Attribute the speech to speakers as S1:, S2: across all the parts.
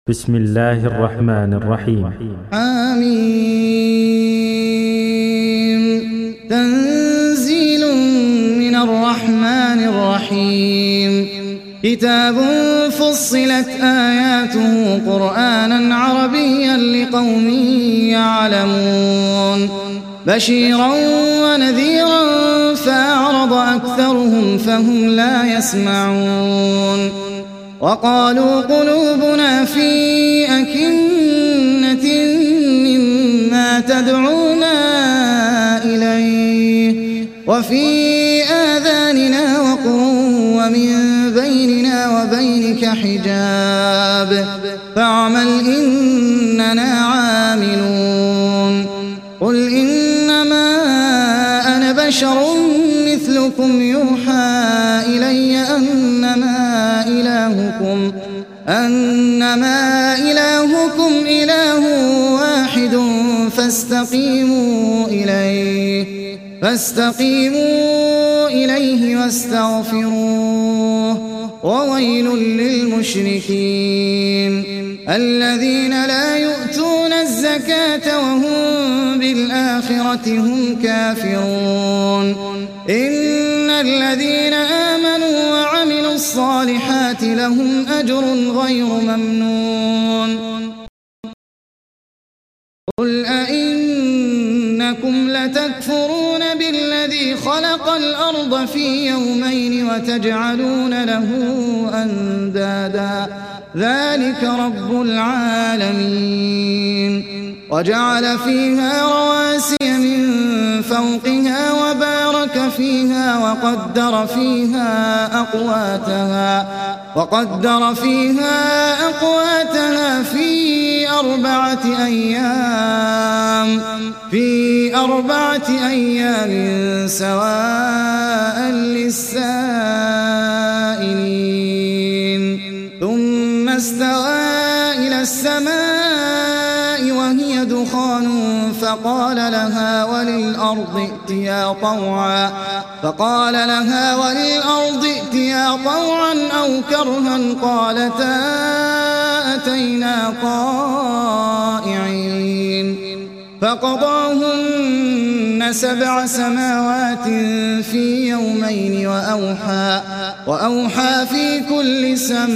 S1: بسم الله الرحمن الرحيم.
S2: آمين. تنزيل من الرحمن الرحيم. كتاب فصلت آياته قرآنا عربيا لقوم يعلمون بشيرا ونذيرا فأعرض أكثرهم فهم لا يسمعون وقالوا قلوبنا في أكنة مما تدعونا إليه وفي آذاننا وقر ومن بيننا وبينك حجاب فاعمل إننا عاملون قل إنما أنا بشر مثلكم يوحى إلي أنما إلهكم إله واحد فاستقيموا إليه واستغفروه وويل للمشركين الذين لا يؤتون الزكاة وهم بالآخرة هم كافرون إن الذين آمنوا وعملوا الصالحات لهم أجر غير ممنون قل أئنكم لتكفرون بالذي خلق الأرض في يومين وتجعلون له أندادا ذلك رب العالمين وجعل فيها رواسي من فوقها وبارك فيها وقدر فيها أقواتها في أربعة أيام سواء للسائلين ثم استوى إلى السماء وهي دخان فقال لها وللأرض ائتيا طوعا أو كرها قالتا أتينا طائعين فقضاهن 7 سماوات في يومين وأوحى في كل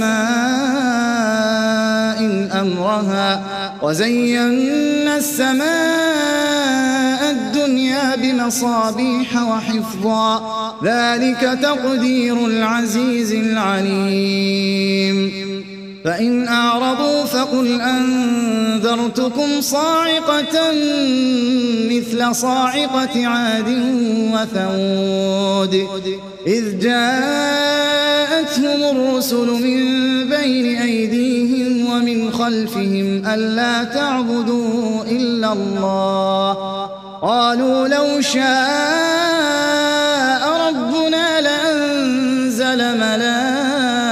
S2: سماء أمرها وزينا السماء الدنيا بمصابيح وحفظا ذلك تقدير العزيز العليم فإن أعرضوا فقل أنذرتكم صاعقة مثل صاعقة عاد وثمود إذ جاءتهم الرسل من بين أيديهم ومن خلفهم ألا تعبدوا إلا الله قالوا لو شاء ربنا لأنزل ملائكة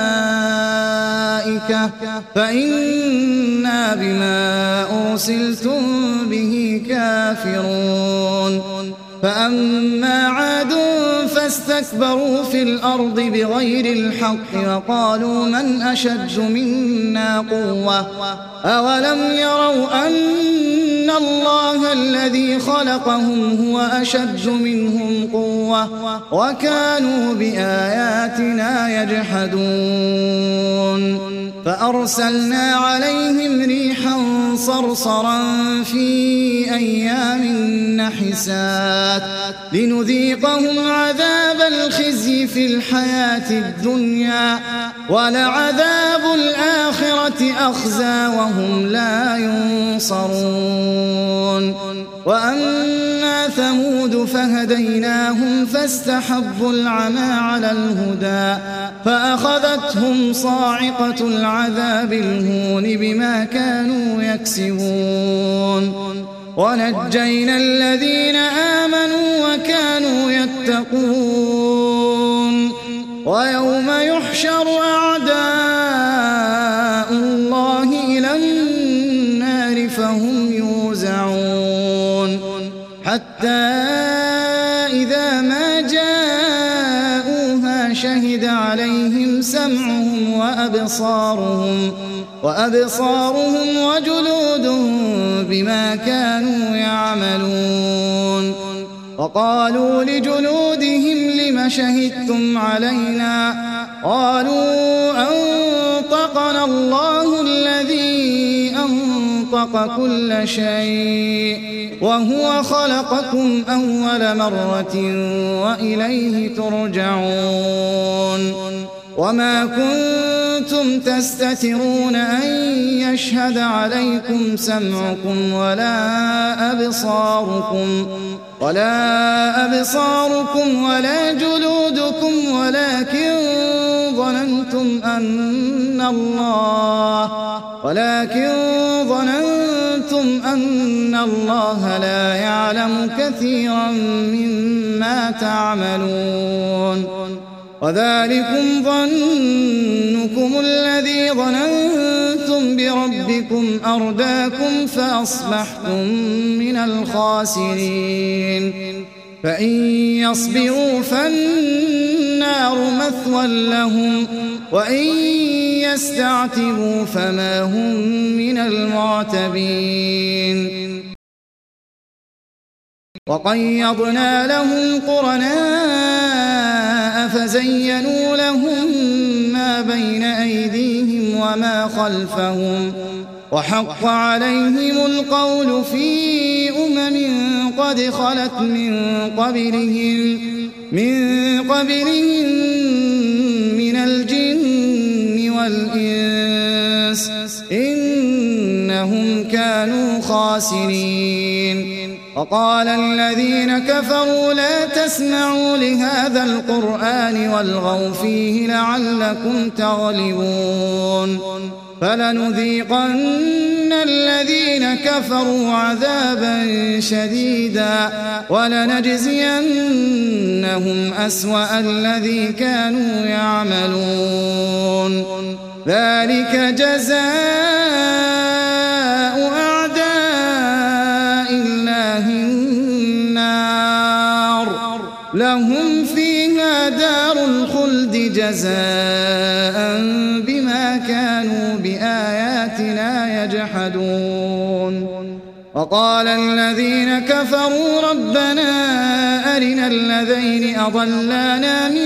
S2: فإنا بما أرسلتم به كافرون فأما عاد فاستكبروا في الأرض بغير الحق وقالوا من أشد منا قوة أولم يروا أن الله الذي خلقهم هو أشد منهم قوة وكانوا بآياتنا يجحدون فأرسلنا عليهم ريحا صرصرا في أيام نحسات لنذيقهم عذاب الخزي في الحياة الدنيا ولعذاب الآخرة أخزى وهم لا ينصرون وأما ثمود فهديناهم فاستحبوا العمى على الهدى فأخذتهم صاعقة العذاب الهون بما كانوا يكسبون ونجينا الذين آمنوا وكانوا يتقون ويوم يحشر أعداء الله إلى النار فهم يوزعون حتى إذا ما جاءوها شهد عليهم سمعهم وأبصارهم وجلودهم بما كانوا يعملون. وقالوا لجلودهم لم شهدتم علينا؟ قالوا أنطقنا الله الذي أنطق كل شيء وهو خلقكم أول مرة وإليه ترجعون. وما كنتم تستترون أن يشهد عليكم سمعكم ولا أبصاركم ولا جلودكم ولكن ظننتم أن الله لا يعلم كثيرا مما تعملون. وذلكم ظنكم الذي ظننتم بربكم أرداكم فأصبحتم من الخاسرين. فإن يصبروا فالنار مثوى لهم وإن يستعتبوا فما هم من المعتبين. وقيضنا لهم قرناء فزينوا لهم ما بين أيديهم وما خلفهم وحق عليهم القول في قد خلت من قبلهم من الجن والإنس إنهم كانوا خاسرين. وقال الذين كفروا لا تسمعوا لهذا القرآن والغوا فيه لعلكم تغلبون. فلنذيقن الذين كفروا عذابا شديدا ولنجزينهم أسوأ الذي كانوا يعملون. ذلك جزاء أعداء الله النار لهم فيها دار الخلد جزاء بما كانوا بآياتنا يجحدون. وقال الذين كفروا ربنا أرنا الذين أضلانا من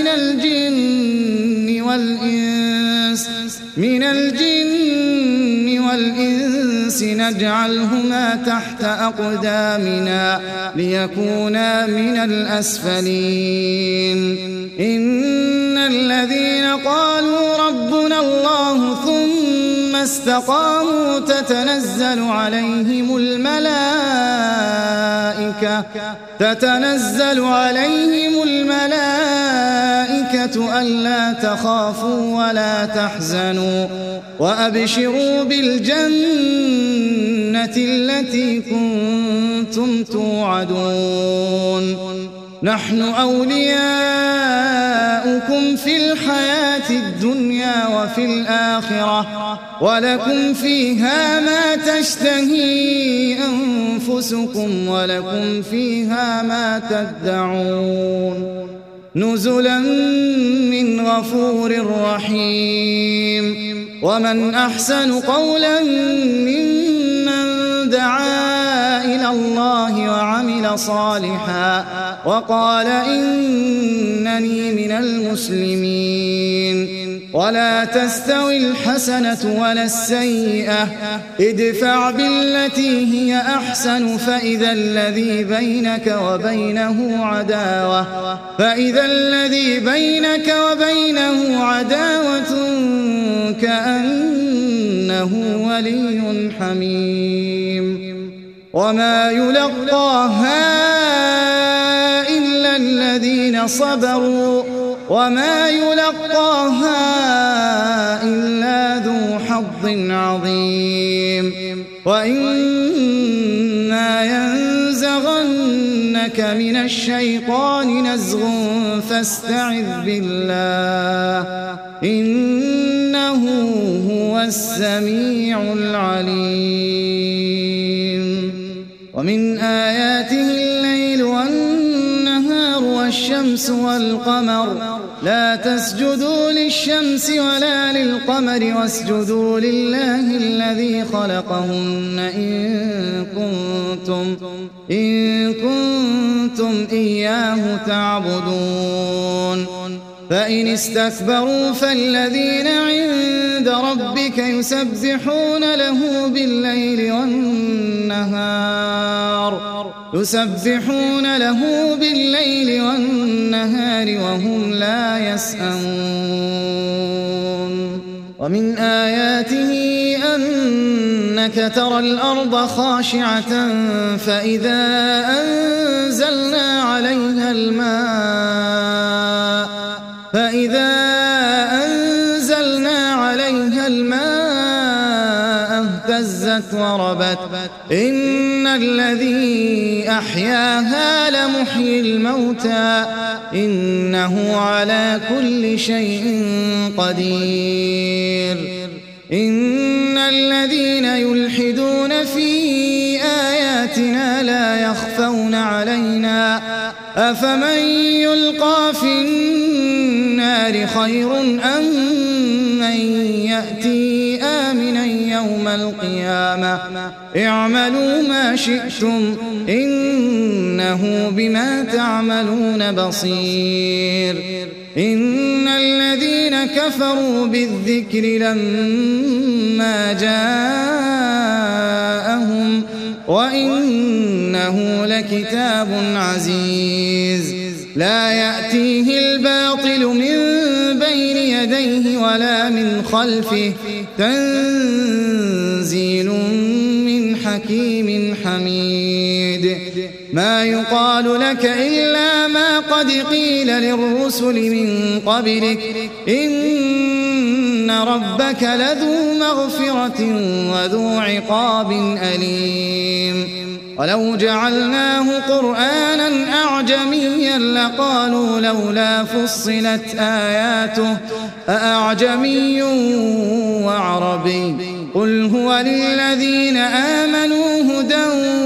S2: الجن والإنس نجعلهما تحت أقدامنا ليكونا من الأسفلين. إن الذين قالوا ربنا الله ثم استقاموا تتنزل عليهم الملائكة ألا تخافوا ولا تحزنوا وأبشروا بالجنة التي كنتم توعدون. نحن أولياؤكم في الحياة الدنيا وفي الآخرة ولكم فيها ما تشتهي أنفسكم ولكم فيها ما تدعون. نزلا من غفور رحيم. ومن أحسن قولا ممن دعا إلى الله وعمل صالحا وقال إنني من المسلمين. ولا تستوي الحسنة ولا السيئة ادفع بالتي هي أحسن فإذا الذي بينك وبينه عداوة كأنه ولي حميم. وما يلقاها إلا الذين صبروا وما يلقاها إلا ذو حظ عظيم. وإما ينزغنك من الشيطان نزغ فاستعذ بالله إنه هو السميع العليم. ومن آياته الليل والنهار والشمس والقمر لا تسجدوا للشمس ولا للقمر واسجدوا لله الذي خلقهن إن كنتم إياه تعبدون فإن استكبروا فالذين عند ربك يسبحون له بالليل والنهار وهم لا يسأمون ومن آياته أنك ترى الأرض خاشعة فإذا أنزلنا عليها الماء اهتزت وربت إن الذي أحياها لمحيي الموتى إنه على كل شيء قدير إن الذين يلحدون في آياتنا لا يخفون علينا أفمن يلقى في النار خير أم من يأتي آمنا يوم القيامة اعملوا ما شئتم إنه بما تعملون بصير إن الذين كفروا بالذكر لما جاءهم وإنه لكتاب عزيز لا يأتيه الباطل من بين يديه ولا من خلفه تنزيل من حكيم حميد ما يقال لك إلا ما قد قيل للرسل من قبلك إن ربك لذو مغفرة وذو عقاب أليم ولو جعلناه قرآنا أعجميا لقالوا لولا فصلت آياته أأعجمي وعربي قل هو للذين آمنوا هدى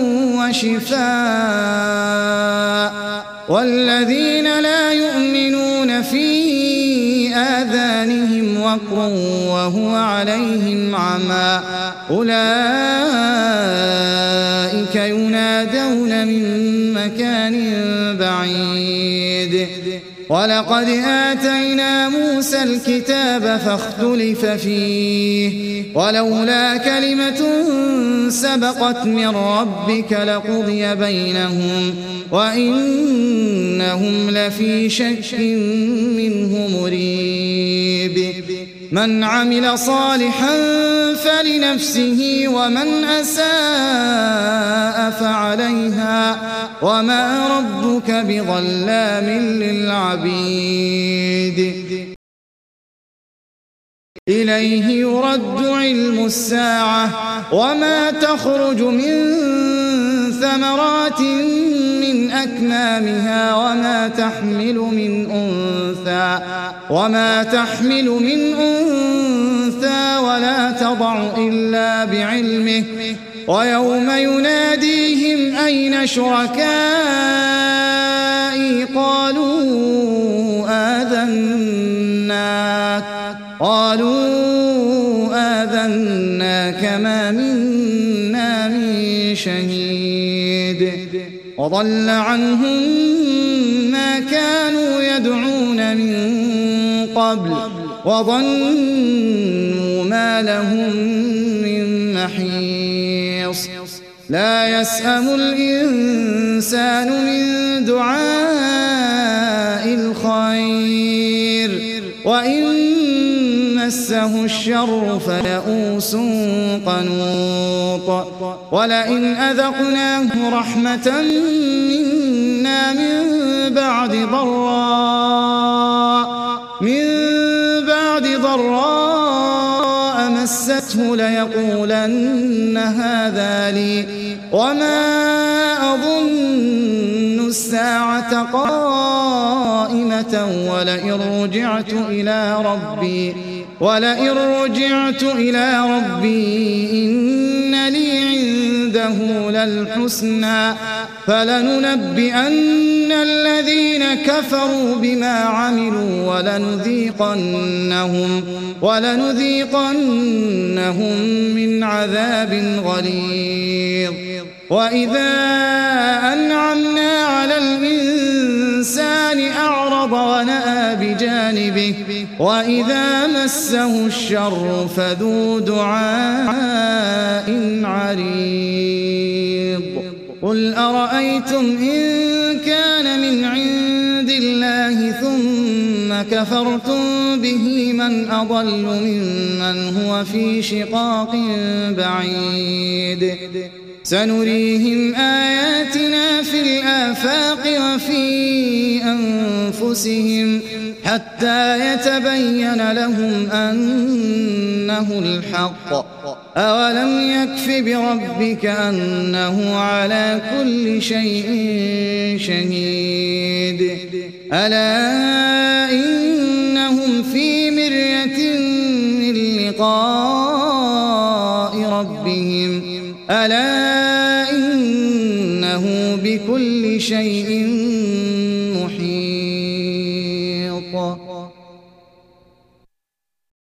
S2: وشفاء والذين لا يؤمنون في آذانهم وقر وهو عليهم عمى أولئك ينادون من مكان بعيد ولقد آتينا موسى الكتاب فاختلف فيه ولولا كلمة سبقت من ربك لقضي بينهم وإنهم لفي شك منه مريب من عمل صالحا فلنفسه ومن أساء فعليها وما ربك بظلام للعبيد إليه يرد علم الساعة وما تخرج من ثمرات من أكمامها وما تحمل من أنثى ولا تضع إلا بعلمه ويوم يناديهم أين شركائي قالوا آذناك ما منا من شهيد وضل عنهم ما كانوا يدعون من قبل وظنوا ما لهم من محيص لا يسأم الإنسان من دعاء الخير وإن مسه الشر فيئوس قنوط ولئن أذقناه رحمة منا من بعد ضراء مسته ليقولن هذا لي وما أظن الساعة قائمة ولئن رجعت إلى ربي إن لي عنده للحسنى فلننبئن الذين كفروا بما عملوا ولنذيقنهم من عذاب غليظ وإذا أنعمنا على الإنسان أعرض ونأى بجانبه وإذا مسه الشر فذو دعاء عريض قل أرأيتم إن كان من عند الله ثم كفرتم به من أضل ممن هو في شقاق بعيد سنريهم آياتنا في الآفاق وفي أنفسهم حتى يتبين لهم أنه الحق أولم يكف بربك أنه على كل شيء شهيد ألا إنهم في مرية من لقاء ربهم ألا إنه بكل شيء محيط